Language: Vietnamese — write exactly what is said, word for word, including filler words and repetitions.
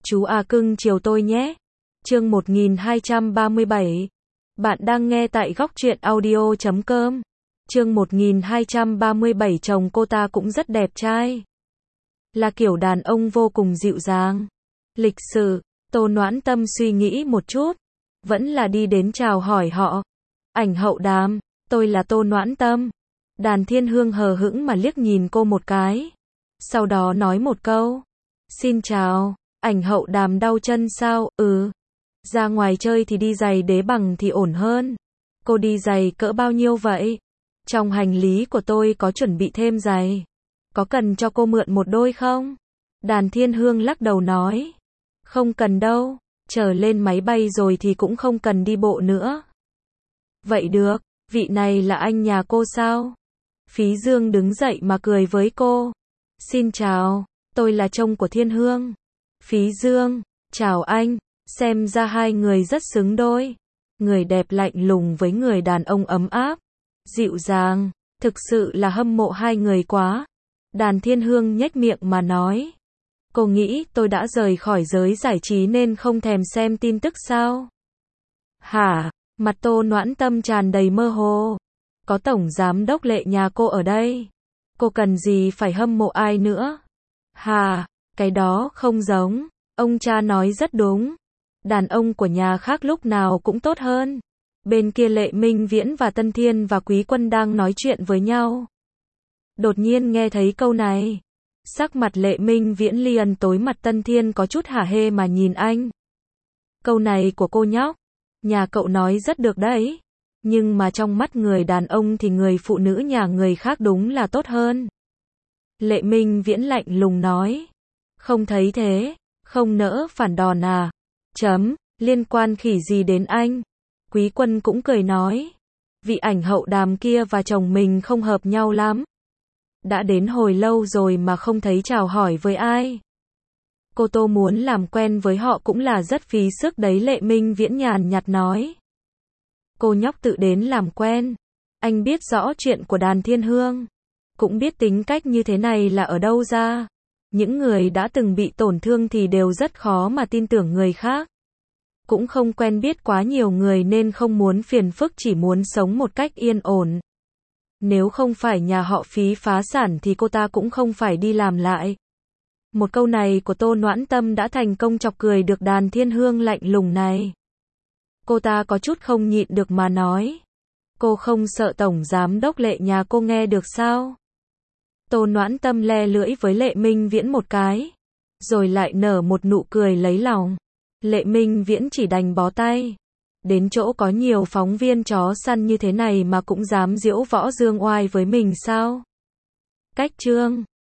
Chú à cưng chiều tôi nhé. Chương một nghìn hai trăm ba mươi bảy. Bạn đang nghe tại góc truyện audio chấm com. Chương một nghìn hai trăm ba mươi bảy. Chồng cô ta cũng rất đẹp trai. Là kiểu đàn ông vô cùng dịu dàng. Lịch sự. Tô Noãn Tâm suy nghĩ một chút. Vẫn là đi đến chào hỏi họ. Ảnh Hậu Đàm, tôi là Tô Noãn Tâm. Đàn Thiên Hương hờ hững mà liếc nhìn cô một cái. Sau đó nói một câu. Xin chào. Ảnh Hậu Đàm đau chân sao? Ừ. Ra ngoài chơi thì đi giày đế bằng thì ổn hơn. Cô đi giày cỡ bao nhiêu vậy? Trong hành lý của tôi có chuẩn bị thêm giày. Có cần cho cô mượn một đôi không? Đàn Thiên Hương lắc đầu nói. Không cần đâu. Chờ lên máy bay rồi thì cũng không cần đi bộ nữa. Vậy được. Vị này là anh nhà cô sao? Phí Dương đứng dậy mà cười với cô. Xin chào. Tôi là chồng của Thiên Hương. Phí Dương, chào anh. Xem ra hai người rất xứng đôi. Người đẹp lạnh lùng với người đàn ông ấm áp, dịu dàng. Thực sự là hâm mộ hai người quá. Đàn Thiên Hương nhếch miệng mà nói. Cô nghĩ tôi đã rời khỏi giới giải trí nên không thèm xem tin tức sao? Hả? Mặt Tô Noãn Tâm tràn đầy mơ hồ. Có tổng giám đốc Lệ nhà cô ở đây. Cô cần gì phải hâm mộ ai nữa? Hà, cái đó không giống. Ông cha nói rất đúng. Đàn ông của nhà khác lúc nào cũng tốt hơn. Bên kia Lệ Minh Viễn và Tân Thiên và Quý Quân đang nói chuyện với nhau. Đột nhiên nghe thấy câu này. Sắc mặt Lệ Minh Viễn liền tối, mặt Tân Thiên có chút hả hê mà nhìn anh. Câu này của cô nhóc. Nhà cậu nói rất được đấy. Nhưng mà trong mắt người đàn ông thì người phụ nữ nhà người khác đúng là tốt hơn. Lệ Minh Viễn lạnh lùng nói. Không thấy thế, không nỡ phản đòn à? Chấm, liên quan khỉ gì đến anh? Quý Quân cũng cười nói. Vị Ảnh Hậu Đàm kia và chồng mình không hợp nhau lắm. Đã đến hồi lâu rồi mà không thấy chào hỏi với ai. Cô Tô muốn làm quen với họ cũng là rất phí sức đấy. Lệ Minh Viễn nhàn nhạt nói. Cô nhóc tự đến làm quen. Anh biết rõ chuyện của Đàn Thiên Hương. Cũng biết tính cách như thế này là ở đâu ra. Những người đã từng bị tổn thương thì đều rất khó mà tin tưởng người khác. Cũng không quen biết quá nhiều người nên không muốn phiền phức, chỉ muốn sống một cách yên ổn. Nếu không phải nhà họ Phí phá sản thì cô ta cũng không phải đi làm lại. Một câu này của Tô Noãn Tâm đã thành công chọc cười được Đàn Thiên Hương lạnh lùng này. Cô ta có chút không nhịn được mà nói. Cô không sợ tổng giám đốc Lệ nhà cô nghe được sao? Tô Noãn Tâm le lưỡi với Lệ Minh Viễn một cái. Rồi lại nở một nụ cười lấy lòng. Lệ Minh Viễn chỉ đành bó tay. Đến chỗ có nhiều phóng viên chó săn như thế này mà cũng dám diễu võ dương oai với mình sao? Cách chương